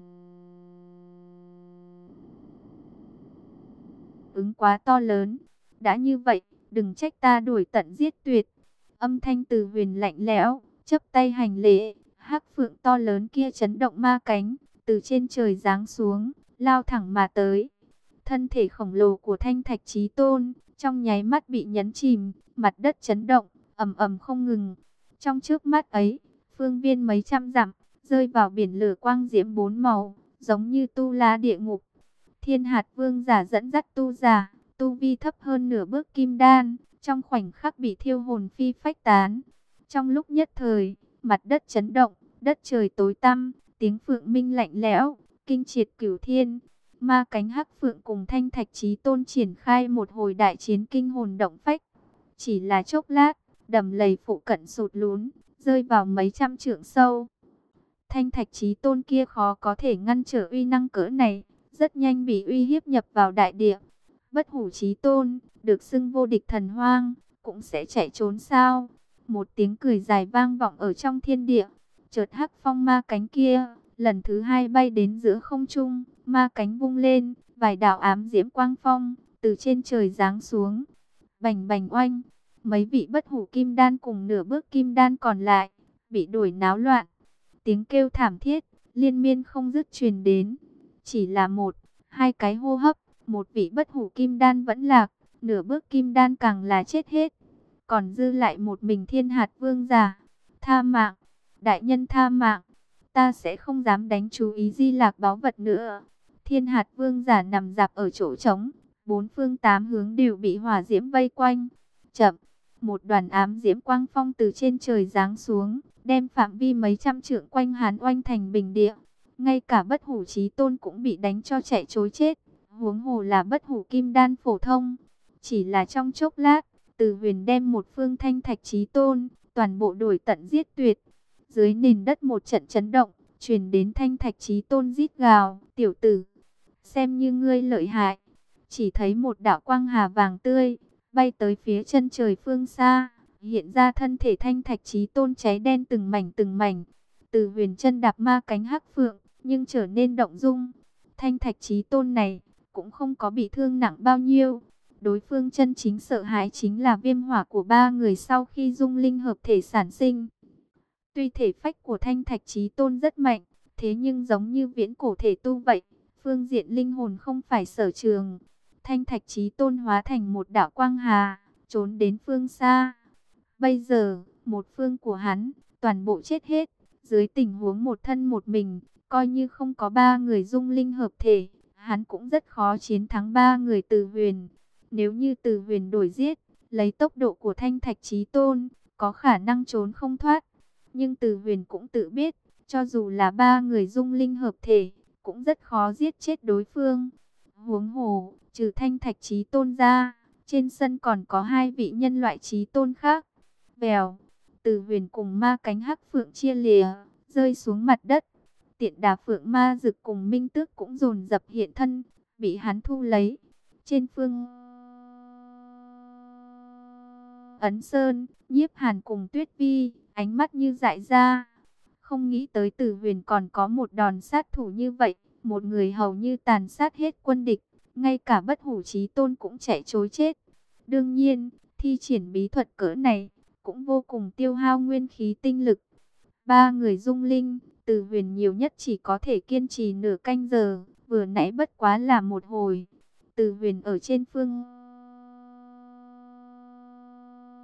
[SPEAKER 1] ứng quá to lớn. Đã như vậy, đừng trách ta đuổi tận giết tuyệt. Âm thanh Từ Huyền lạnh lẽo, chắp tay hành lễ. Hắc phượng to lớn kia chấn động ma cánh, từ trên trời giáng xuống, lao thẳng mà tới. Thân thể khổng lồ của Thanh Thạch Chí Tôn trong nháy mắt bị nhấn chìm, mặt đất chấn động, ầm ầm không ngừng. Trong trước mắt ấy, phương viên mấy trăm dặm rơi vào biển lửa quang diễm bốn màu, giống như tu la địa ngục. Thiên Hạt Vương giả dẫn dắt tu giả, tu vi thấp hơn nửa bước kim đan, trong khoảnh khắc bị thiêu hồn phi phách tán. Trong lúc nhất thời, mặt đất chấn động, đất trời tối tăm, tiếng phượng minh lạnh lẽo, kinh triệt cửu thiên. Ma cánh hắc phượng cùng Thanh Thạch Chí Tôn triển khai một hồi đại chiến kinh hồn động phách. Chỉ là chốc lát, đầm lầy phụ cận sụt lún, rơi vào mấy trăm trượng sâu. Thanh Thạch Chí Tôn kia khó có thể ngăn trở uy năng cỡ này, rất nhanh bị uy hiếp nhập vào đại địa. Bất Hủ Chí Tôn, được xưng vô địch thần hoang, cũng sẽ chạy trốn sao? Một tiếng cười dài vang vọng ở trong thiên địa. Chợt hắc phong ma cánh kia lần thứ hai bay đến giữa không trung, ma cánh vung lên, vài đạo ám diễm quang phong từ trên trời giáng xuống. Bành bành oanh, mấy vị bất hủ kim đan cùng nửa bước kim đan còn lại bị đuổi náo loạn. Tiếng kêu thảm thiết liên miên không dứt truyền đến. Chỉ là một, hai cái hô hấp, một vị bất hủ kim đan vẫn lạc, nửa bước kim đan càng là chết hết. Còn dư lại một mình Thiên Hạt Vương giả. Tha mạng, đại nhân tha mạng, ta sẽ không dám đánh chú ý Di Lạc báu vật nữa. Thiên Hạt Vương giả nằm dạp ở chỗ trống, bốn phương tám hướng đều bị hỏa diễm vây quanh. Chậm, một đoàn ám diễm quang phong từ trên trời giáng xuống, đem phạm vi mấy trăm trượng quanh hắn oanh thành bình địa. Ngay cả Bất Hủ Chí Tôn cũng bị đánh cho chạy trối chết, huống hồ là Bất Hủ Kim Đan phổ thông. Chỉ là trong chốc lát, Từ Huyền đem một phương Thanh Thạch Chí Tôn toàn bộ đuổi tận giết tuyệt. Dưới nền đất một trận chấn động, truyền đến Thanh Thạch Chí Tôn rít gào, "Tiểu tử, xem như ngươi lợi hại." Chỉ thấy một đạo quang hà vàng tươi bay tới phía chân trời phương xa, hiện ra thân thể Thanh Thạch Chí Tôn cháy đen từng mảnh từng mảnh. Từ Huyền chân đạp ma cánh hắc phượng, nhưng trở nên động dung. Thanh Thạch Chí Tôn này cũng không có bị thương nặng bao nhiêu. Đối phương chân chính sợ hãi chính là viêm hỏa của ba người sau khi dung linh hợp thể sản sinh. Tuy thể phách của Thanh Thạch Chí Tôn rất mạnh, thế nhưng giống như viễn cổ thể tu vậy, phương diện linh hồn không phải sở trường. Thanh Thạch Chí Tôn hóa thành một đạo quang hà, trốn đến phương xa. Bây giờ, một phương của hắn, toàn bộ chết hết. Dưới tình huống một thân một mình, coi như không có ba người dung linh hợp thể, hắn cũng rất khó chiến thắng ba người Từ Huyền. Nếu như Từ Huyền đổi giết, lấy tốc độ của Thanh Thạch Chí Tôn, có khả năng trốn không thoát. Nhưng Từ Huyền cũng tự biết, cho dù là ba người dung linh hợp thể, cũng rất khó giết chết đối phương. Huống hồ, trừ Thanh Thạch Chí Tôn ra, trên sân còn có hai vị nhân loại chí tôn khác. Vèo, Từ Huyền cùng ma cánh hắc phượng chia lìa, rơi xuống mặt đất. Tiện đà phượng ma dực cùng minh tước cũng dồn dập hiện thân, bị hắn thu lấy. Trên phương Ấn Sơn, Nhiếp Hàn cùng Tuyết Vi, ánh mắt như dại ra. Không nghĩ tới Từ Huyền còn có một đòn sát thủ như vậy, một người hầu như tàn sát hết quân địch, ngay cả Bất Hủ Chí Tôn cũng chạy trối chết. Đương nhiên, thi triển bí thuật cỡ này cũng vô cùng tiêu hao nguyên khí tinh lực. Ba người dung linh, Từ Huyền nhiều nhất chỉ có thể kiên trì nửa canh giờ, vừa nãy bất quá là một hồi. Từ Huyền ở trên phương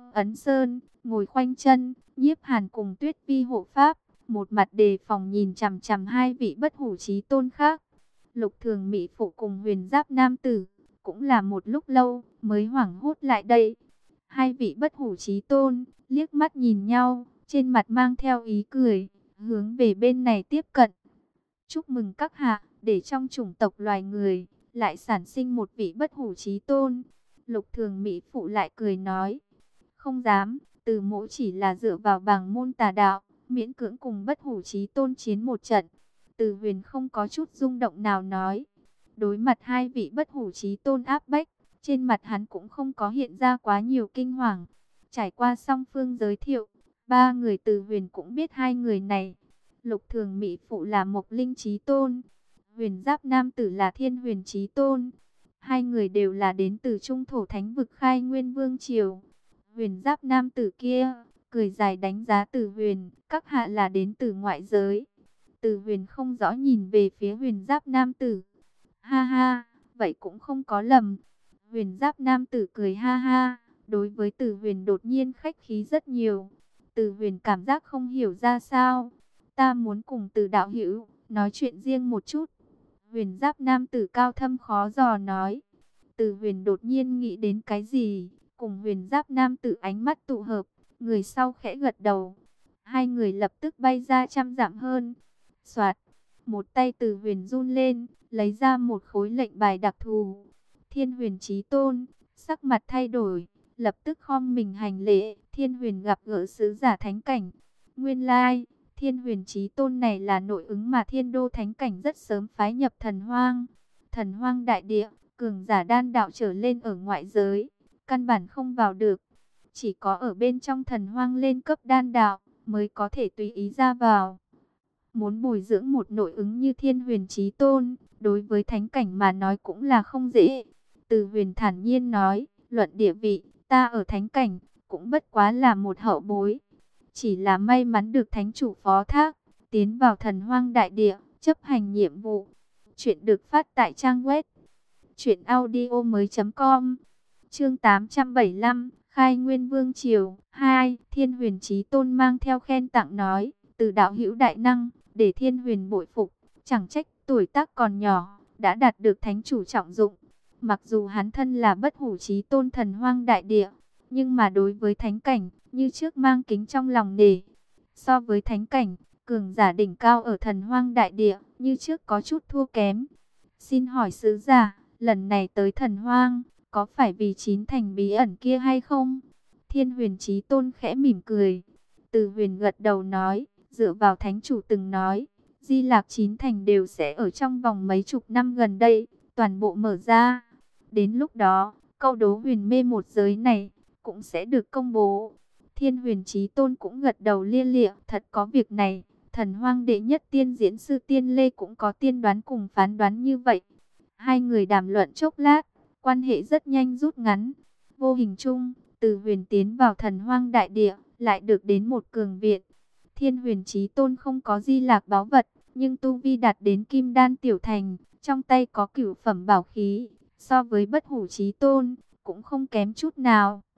[SPEAKER 1] ấn sơn, ngồi khoanh chân. Nhiếp Hàn cùng Tuyết Vi hộ pháp, một mặt đề phòng nhìn chằm chằm hai vị bất hủ chí tôn khác. Lục Thường Mỹ phụ cùng Huyền Giáp nam tử cũng là một lúc lâu mới hoảng hốt lại đây. Hai vị bất hủ chí tôn liếc mắt nhìn nhau, trên mặt mang theo ý cười, hướng về bên này tiếp cận. Chúc mừng các hạ, để trong chủng tộc loài người lại sản sinh một vị bất hủ chí tôn. Lục Thường Mỹ phụ lại cười nói, không dám, Từ Mỗ chỉ là dựa vào bảng môn tà đạo, miễn cưỡng cùng bất hủ chí tôn chiến một trận. Từ Huyền không có chút rung động nào nói. Đối mặt hai vị bất hủ chí tôn áp bách, trên mặt hắn cũng không có hiện ra quá nhiều kinh hoàng. Trải qua song phương giới thiệu, ba người Từ Huyền cũng biết hai người này. Lục Thường Mỹ phụ là Mộc Linh chí tôn, Huyền Giáp nam tử là Thiên Huyền chí tôn. Hai người đều là đến từ Trung thổ thánh vực Khai Nguyên Vương triều. Huyền Giáp nam tử kia cười dài đánh giá Từ Huyền, các hạ là đến từ ngoại giới. Từ Huyền không rõ nhìn về phía Huyền Giáp nam tử. Ha ha, vậy cũng không có lầm. Huyền Giáp nam tử cười ha ha, đối với Từ Huyền đột nhiên khách khí rất nhiều. Từ Huyền cảm giác không hiểu ra sao. Ta muốn cùng Từ đạo hữu nói chuyện riêng một chút. Huyền Giáp nam tử cao thâm khó dò nói. Từ Huyền đột nhiên nghĩ đến cái gì, cùng Huyền Giáp nam tử ánh mắt tụ hợp, người sau khẽ gật đầu. Hai người lập tức bay ra trăm dặm hơn. Soạt, một tay Từ Huyền run lên, lấy ra một khối lệnh bài đặc thù. Thiên Huyền chí tôn sắc mặt thay đổi, lập tức khom mình hành lễ. Thiên Huyền gặp gỡ sứ giả thánh cảnh. Nguyên lai, Thiên Huyền chí tôn này là nội ứng mà Thiên Đô thánh cảnh rất sớm phái nhập Thần Hoang. Thần Hoang đại địa, cường giả đan đạo trở lên ở ngoại giới, căn bản không vào được. Chỉ có ở bên trong Thần Hoang lên cấp đan đạo mới có thể tùy ý ra vào. Muốn bồi dưỡng một nội ứng như Thiên Huyền chí tôn, đối với thánh cảnh mà nói cũng là không dễ. Từ Huyền thản nhiên nói, luận địa vị, ta ở thánh cảnh cũng bất quá là một hậu bối. Chỉ là may mắn được thánh chủ phó thác, tiến vào Thần Hoang đại địa, chấp hành nhiệm vụ. Chuyện được phát tại trang web truyện audio mới chấm com. Chương tám trăm bảy mươi lăm, Khai Nguyên Vương triều hai. Thiên Huyền chí tôn mang theo khen tặng nói, Từ đạo hữu đại năng, để Thiên Huyền bội phục. Chẳng trách tuổi tác còn nhỏ đã đạt được thánh chủ trọng dụng. Mặc dù hắn thân là bất hủ chí tôn Thần Hoang đại địa, nhưng mà đối với thánh cảnh như trước mang kính trong lòng nể. So với thánh cảnh, cường giả đỉnh cao ở Thần Hoang đại địa như trước có chút thua kém. Xin hỏi sứ giả, lần này tới Thần Hoang có phải vì chín thành bí ẩn kia hay không? Thiên Huyền chí tôn khẽ mỉm cười. Từ Huyền gật đầu nói, dựa vào thánh chủ từng nói, Di Lạc chín thành đều sẽ ở trong vòng mấy chục năm gần đây toàn bộ mở ra. Đến lúc đó, câu đố huyền mê một giới này cũng sẽ được công bố. Thiên Huyền chí tôn cũng gật đầu lia lịa, thật có việc này. Thần Hoang đệ nhất tiên diễn sư Tiên Lê cũng có tiên đoán cùng phán đoán như vậy. Hai người đàm luận chốc lát, quan hệ rất nhanh rút ngắn. Vô hình chung, Từ Huyền tiến vào Thần Hoang đại địa, lại được đến một cường viện. Thiên Huyền chí tôn không có Di Lạc báu vật, nhưng tu vi đạt đến Kim Đan tiểu thành, trong tay có cửu phẩm bảo khí, so với bất hủ chí tôn cũng không kém chút nào.